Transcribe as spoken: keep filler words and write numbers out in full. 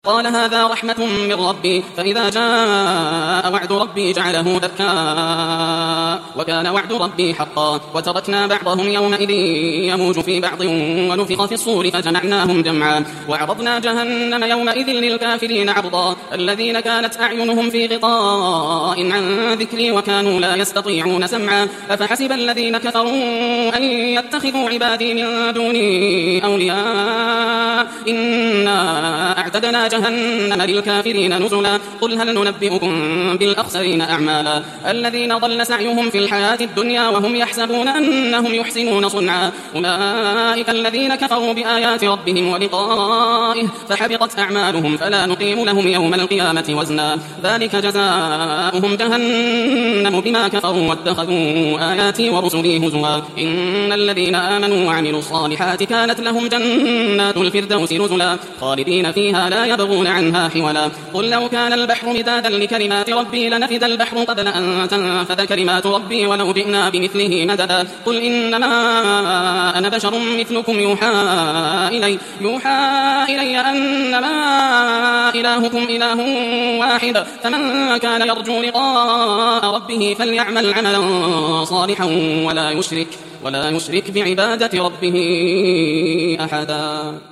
قال هذا رحمة من ربي فإذا جاء وعد ربي جعله دكا وكان وعد ربي حقا وتركنا بعضهم يومئذ يموج في بعض ونفخ في الصور فجمعناهم جمعا وعرضنا جهنم يومئذ للكافرين عرضا الذين كانت أعينهم في غطاء عن ذكري وكانوا لا يستطيعون سمعا أفحسب الذين كفروا أن يتخذوا عبادي من دوني أولياء إنا أعتدنا جهنم للكافرين نزلا قل هل ننبئكم بالأخسرين أعمالا الذين ضل سعيهم في الحياة الدنيا وهم يحسبون أنهم يحسنون صنعا أولئك الذين كفروا بآيات ربهم ولقائه فحبطت أعمالهم فلا نقيم لهم يوم القيامة وزنا ذلك جزاؤهم جهنم بما كفروا واتخذوا آياتي ورسلي هزوا إن الذين آمنوا وعملوا الصالحات كانت لهم جنات الفردوس نزلا خالدين فيها لا يبغون عنها حولا قل لو كان البحر مدادا لكلمات ربي لنفد البحر قبل أن تنفذ كلمات ربي ولو جئنا بمثله مددا قل إنما أنا بشر مثلكم يوحى إلي, يوحى إلي أنما إلهكم إله واحد فمن كان يرجو لقاء ربه فليعمل عملا صالحا ولا يشرك, ولا يشرك بعبادة ربه أحدا.